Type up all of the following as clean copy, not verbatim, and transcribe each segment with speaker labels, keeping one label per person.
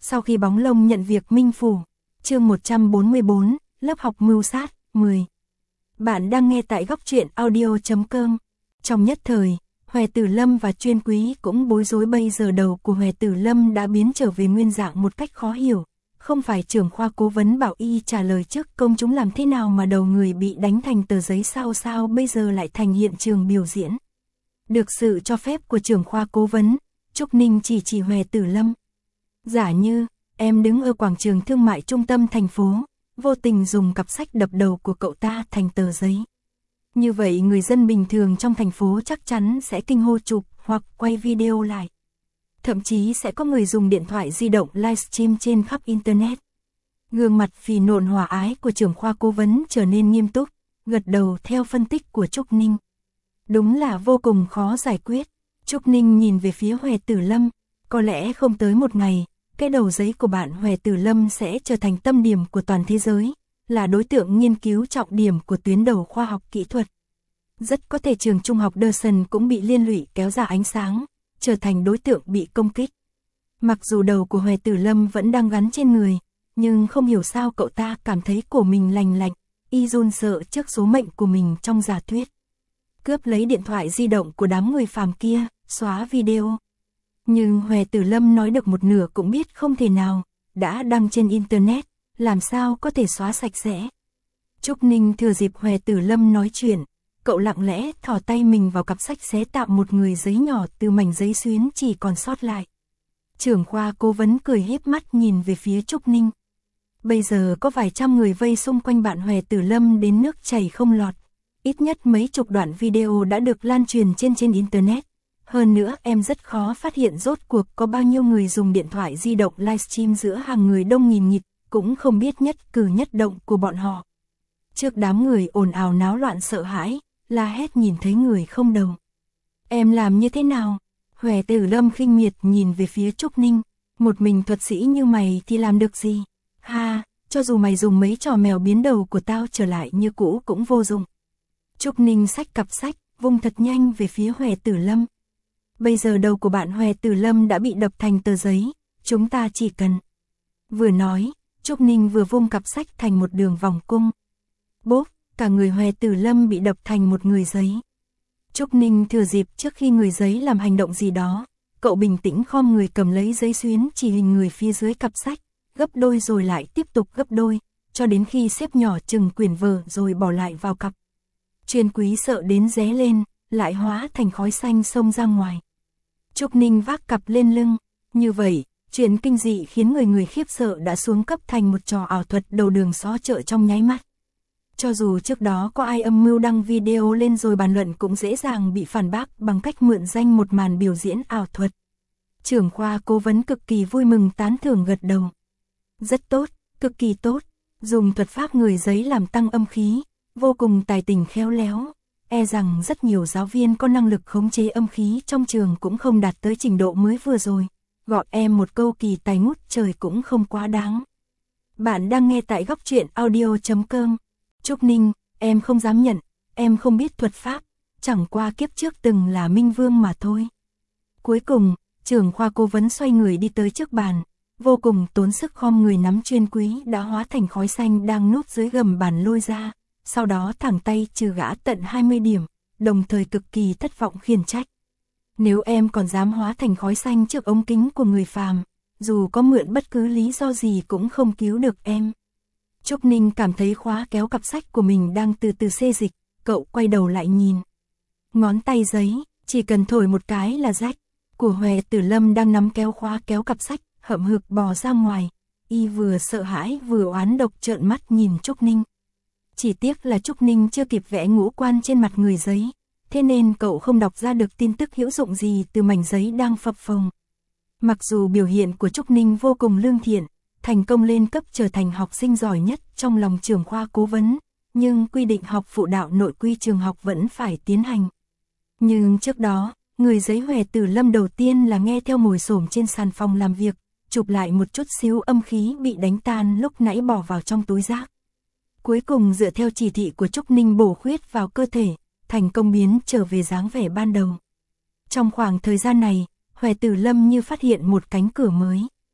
Speaker 1: Sau khi bóng lông nhận việc minh phủ, chương 144, lớp học mưu sát, 10. Bạn đang nghe tại góc truyện audio.com. Trong nhất thời, Hòe Tử Lâm và Chuyên Quý cũng bối rối. Bây giờ đầu của Hòe Tử Lâm đã biến trở về nguyên dạng một cách khó hiểu. Không phải trưởng khoa cố vấn bảo y trả lời trước công chúng làm thế nào mà đầu người bị đánh thành tờ giấy sao bây giờ lại thành hiện trường biểu diễn. Được sự cho phép của trưởng khoa cố vấn, Trúc Ninh chỉ Hòe Tử Lâm. Giả như, em đứng ở quảng trường thương mại trung tâm thành phố, vô tình dùng cặp sách đập đầu của cậu ta thành tờ giấy. Như vậy người dân bình thường trong thành phố chắc chắn sẽ kinh hô chụp hoặc quay video lại. Thậm chí sẽ có người dùng điện thoại di động livestream trên khắp Internet. Gương mặt phì nộn hòa ái của trưởng khoa cố vấn trở nên nghiêm túc, gật đầu theo phân tích của Trúc Ninh. Đúng là vô cùng khó giải quyết. Trúc Ninh nhìn về phía Hòe Tử Lâm, có lẽ không tới một ngày, cái đầu giấy của bạn Hòe Tử Lâm sẽ trở thành tâm điểm của toàn thế giới, là đối tượng nghiên cứu trọng điểm của tuyến đầu khoa học kỹ thuật. Rất có thể trường trung học Dawson cũng bị liên lụy kéo ra ánh sáng, trở thành đối tượng bị công kích. Mặc dù đầu của Hòe Tử Lâm vẫn đang gắn trên người, nhưng không hiểu sao cậu ta cảm thấy cổ mình lành lạnh, y run sợ trước số mệnh của mình trong giả thuyết. Cướp lấy điện thoại di động của đám người phàm kia, xóa video. Nhưng Hòe Tử Lâm nói được một nửa cũng biết không thể nào, đã đăng trên Internet, làm sao có thể xóa sạch sẽ. Trúc Ninh thừa dịp Hòe Tử Lâm nói chuyện, cậu lặng lẽ thò tay mình vào cặp sách xé tạm một người giấy nhỏ từ mảnh giấy xuyến chỉ còn sót lại. Trưởng khoa cố vấn cười híp mắt nhìn về phía Trúc Ninh. Bây giờ có vài trăm người vây xung quanh bạn Hòe Tử Lâm đến nước chảy không lọt. Ít nhất mấy chục đoạn video đã được lan truyền trên Internet. Hơn nữa em rất khó phát hiện rốt cuộc có bao nhiêu người dùng điện thoại di động livestream giữa hàng người đông nghìn nghịt, cũng không biết nhất cử nhất động của bọn họ. Trước đám người ồn ào náo loạn sợ hãi, la hét nhìn thấy người không đầu. Em làm như thế nào? Hòe Tử Lâm khinh miệt nhìn về phía Trúc Ninh. Một mình thuật sĩ như mày thì làm được gì? Ha, cho dù mày dùng mấy trò mèo biến đầu của tao trở lại như cũ cũng vô dụng. Trúc Ninh xách cặp sách, vung thật nhanh về phía Hòe Tử Lâm. Bây giờ đầu của bạn Hòe Tử Lâm đã bị đập thành tờ giấy, chúng ta chỉ cần. Vừa nói, Trúc Ninh vừa vung cặp sách thành một đường vòng cung. Bốp, cả người Hòe Tử Lâm bị đập thành một người giấy. Trúc Ninh thừa dịp trước khi người giấy làm hành động gì đó, cậu bình tĩnh khom người cầm lấy giấy xuyến chỉ hình người phía dưới cặp sách, gấp đôi rồi lại tiếp tục gấp đôi, cho đến khi xếp nhỏ chừng quyển vở rồi bỏ lại vào cặp. Chuyên Quý sợ đến ré lên, lại hóa thành khói xanh xông ra ngoài. Trúc Ninh vác cặp lên lưng, như vậy, chuyện kinh dị khiến người khiếp sợ đã xuống cấp thành một trò ảo thuật đầu đường xó chợ trong nháy mắt. Cho dù trước đó có ai âm mưu đăng video lên rồi bàn luận cũng dễ dàng bị phản bác bằng cách mượn danh một màn biểu diễn ảo thuật. Trưởng khoa cố vấn cực kỳ vui mừng tán thưởng gật đầu. Rất tốt, cực kỳ tốt, dùng thuật pháp người giấy làm tăng âm khí, vô cùng tài tình khéo léo. E rằng rất nhiều giáo viên có năng lực khống chế âm khí trong trường cũng không đạt tới trình độ mới vừa rồi. Gọi em một câu kỳ tài ngút trời cũng không quá đáng. Bạn đang nghe tại góc truyện audio.com. Trúc Ninh, em không dám nhận, em không biết thuật pháp, chẳng qua kiếp trước từng là minh vương mà thôi. Cuối cùng, trưởng khoa cố vấn xoay người đi tới trước bàn, vô cùng tốn sức khom người nắm Chuyên Quý đã hóa thành khói xanh đang núp dưới gầm bàn lôi ra, sau đó thẳng tay trừ gã tận 20 điểm, đồng thời cực kỳ thất vọng khiển trách. Nếu em còn dám hóa thành khói xanh trước ống kính của người phàm, dù có mượn bất cứ lý do gì cũng không cứu được em. Trúc Ninh cảm thấy khóa kéo cặp sách của mình đang từ từ xê dịch, cậu quay đầu lại nhìn. Ngón tay giấy, chỉ cần thổi một cái là rách, của Hòe Tử Lâm đang nắm kéo khóa kéo cặp sách, hậm hực bò ra ngoài. Y vừa sợ hãi vừa oán độc trợn mắt nhìn Trúc Ninh. Chỉ tiếc là Trúc Ninh chưa kịp vẽ ngũ quan trên mặt người giấy, thế nên cậu không đọc ra được tin tức hữu dụng gì từ mảnh giấy đang phập phồng. Mặc dù biểu hiện của Trúc Ninh vô cùng lương thiện, thành công lên cấp trở thành học sinh giỏi nhất trong lòng trưởng khoa cố vấn, nhưng quy định học phụ đạo nội quy trường học vẫn phải tiến hành. Nhưng trước đó, người giấy Hòe Tử Lâm đầu tiên là nghe theo ngồi xổm trên sàn phòng làm việc, chụp lại một chút xíu âm khí bị đánh tan lúc nãy bỏ vào trong túi rác. Cuối cùng dựa theo chỉ thị của Trúc Ninh bổ khuyết vào cơ thể, thành công biến trở về dáng vẻ ban đầu. Trong khoảng thời gian này, Hòe Tử Lâm như phát hiện một cánh cửa mới.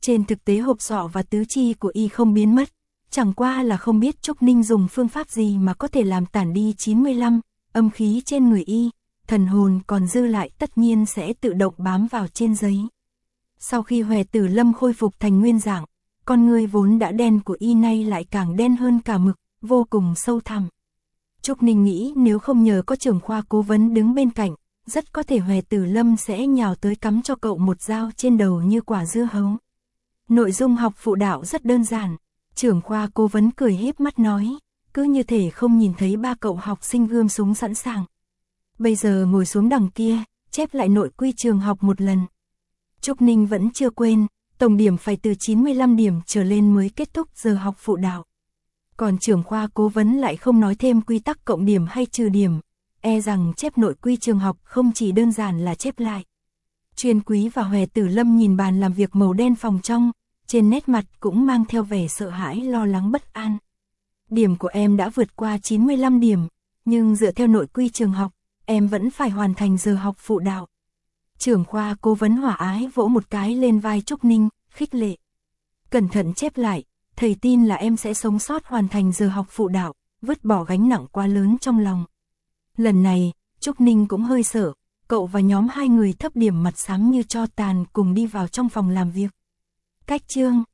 Speaker 1: Trên thực tế hộp sọ và tứ chi của y không biến mất, chẳng qua là không biết Trúc Ninh dùng phương pháp gì mà có thể làm tản đi 95 âm khí trên người y, thần hồn còn dư lại tất nhiên sẽ tự động bám vào trên giấy. Sau khi Hoè Tử Lâm khôi phục thành nguyên dạng, con người vốn đã đen của y nay lại càng đen hơn cả mực, vô cùng sâu thẳm. Trúc Ninh nghĩ nếu không nhờ có trưởng khoa cố vấn đứng bên cạnh, rất có thể Hoè Tử Lâm sẽ nhào tới cắm cho cậu một dao trên đầu như quả dưa hấu. Nội dung học phụ đạo rất đơn giản, trưởng khoa cố vấn cười híp mắt nói, cứ như thể không nhìn thấy ba cậu học sinh gươm súng sẵn sàng. Bây giờ ngồi xuống đằng kia, chép lại nội quy trường học một lần. Trúc Ninh vẫn chưa quên, tổng điểm phải từ 95 điểm trở lên mới kết thúc giờ học phụ đạo. Còn trưởng khoa cố vấn lại không nói thêm quy tắc cộng điểm hay trừ điểm, e rằng chép nội quy trường học không chỉ đơn giản là chép lại. Chuyên Quý và Hoè Tử Lâm nhìn bàn làm việc màu đen phòng trong, trên nét mặt cũng mang theo vẻ sợ hãi lo lắng bất an. Điểm của em đã vượt qua 95 điểm, nhưng dựa theo nội quy trường học, em vẫn phải hoàn thành giờ học phụ đạo. Trưởng khoa cố vấn hòa ái vỗ một cái lên vai Trúc Ninh, khích lệ. Cẩn thận chép lại, thầy tin là em sẽ sống sót hoàn thành giờ học phụ đạo, vứt bỏ gánh nặng quá lớn trong lòng. Lần này, Trúc Ninh cũng hơi sợ, cậu và nhóm hai người thấp điểm mặt xám như tro tàn cùng đi vào trong phòng làm việc. Cách chương